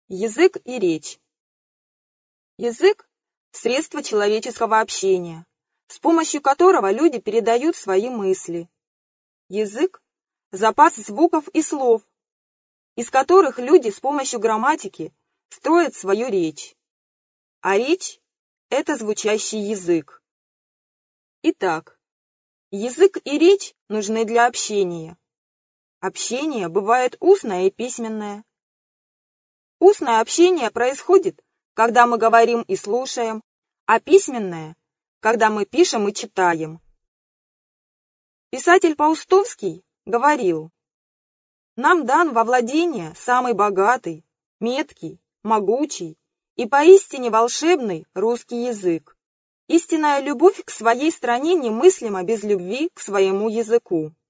Язык и речь. Язык – средство человеческого общения, с помощью которого люди передают свои мысли. Язык – запас звуков и слов, из которых люди с помощью грамматики строят свою речь. А речь – это звучащий язык. Итак, язык и речь нужны для общения. Общение бывает устное и письменное. Устное общение происходит, когда мы говорим и слушаем, а письменное – когда мы пишем и читаем. Писатель Паустовский говорил: «Нам дан во владение самый богатый, меткий, могучий и поистине волшебный русский язык. Истинная любовь к своей стране немыслима без любви к своему языку».